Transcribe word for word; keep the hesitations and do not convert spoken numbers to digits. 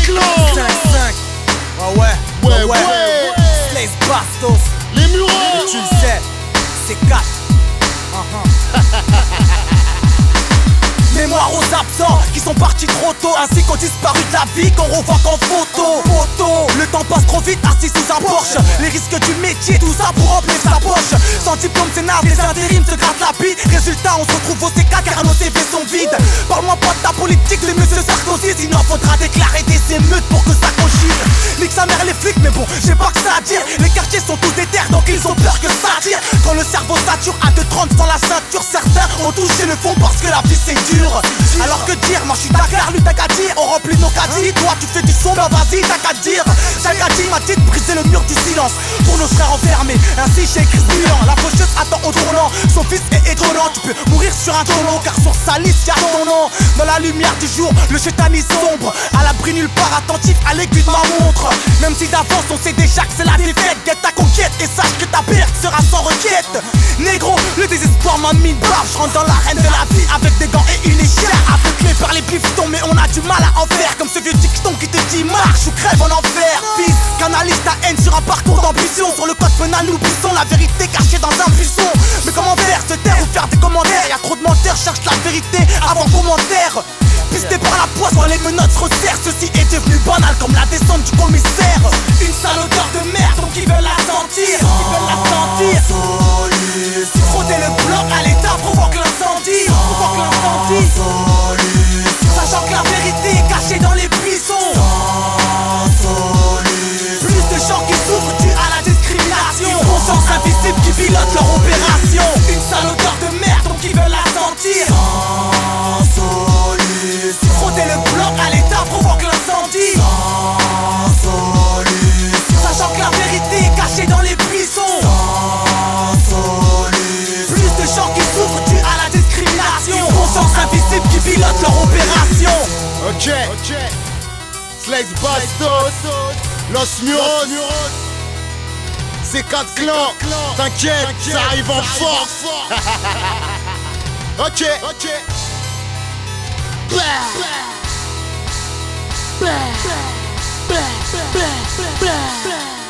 clans. cinq cinq. Ah ouais, Ouais, ouais, ouais. Slays Bastos. Les mureaux. Tu le sais, c'est quatre. Mémoire aux absents qui sont partis trop tôt, ainsi qu'aux disparus de la vie qu'on revoit qu'en photo. Photo. Le temps passe trop vite assis sous un Porsche. Les risques du métier, tout ça pour remplir sa poche. Sans diplôme c'est naze, les intérims se grattent la bite. Résultat on se retrouve au C quatre car nos C V sont vides. Parle-moi pas de ta politique de monsieur Sarkozy, sinon faudra déclarer des émeutes pour que ça cochise. Nique sa mère les flics mais bon, j'ai pas que ça à dire. Les quartiers sont tous des terres donc ils ont peur que ça tire. Quand le cerveau sature à deux trente sans la ceinture, certains ont touché le fond parce que la vie c'est dur. Alors que dire, moi je suis Dakar, lui t'as qu'à dire. On remplit nos caddies, toi tu fais du son, bah vas-y t'as qu'à dire. Chaque caddie m'a dit de briser le mur du silence pour nos frères enfermés, ainsi j'ai écrit ce bilan. La faucheuse attend au tournant, son fils est étonnant. Tu peux mourir sur un tonneau car sur sa liste y'a ton nom. Dans la lumière du jour, le chétanisme sombre, à l'abri nulle part, attentif à l'aiguille de ma montre. Même si d'avance on sait déjà que c'est la défaite, guette ta conquête et sache que ta perte sera sans requête. Négro, le désespoir m'a mis une barbe. Je rentre dans l'arène de la vie avec des gants et une échelle. Aveuglé par les pifetons mais on a du mal à en faire. Comme ce vieux dicton qui te dit marche ou crève en enfer. Fils, canalise ta haine sur un parcours d'ambition. Sur le code pénal nous poussons la vérité cachée dans un buisson. Mais comment faire, se taire ou faire des commentaires? Y'a trop de menteurs, cherche la vérité avant commentaire. Pisté par la poisse, les menottes se resserrent. Ceci est devenu banal comme la descente du commissaire. Une sale odeur de merde, donc ils veulent la sentir. Ils veulent la sentir. Frotter le bloc à l'état provoque l'incendie. Provoque l'incendie. Sachant que la vérité est cachée dans les buissons. Plus de gens qui souffrent dû à la discrimination. Une conscience invisible qui pilote leur opération. Une sale odeur de merde, donc ils veulent la sentir. Frotter le bloc à l'état provoque l'incendie. Sachant que la vérité est cachée dans les buissons. Plus de gens qui souffrent dû à la discrimination. Une conscience invisible qui pilote leur opération. Ok, ok. Slays Bastos, Los Muros, c'est quatre clans. T'inquiète, ça arrive en force. Ok, ok. Blah. Blah. Blah. Blah. Blah. Blah.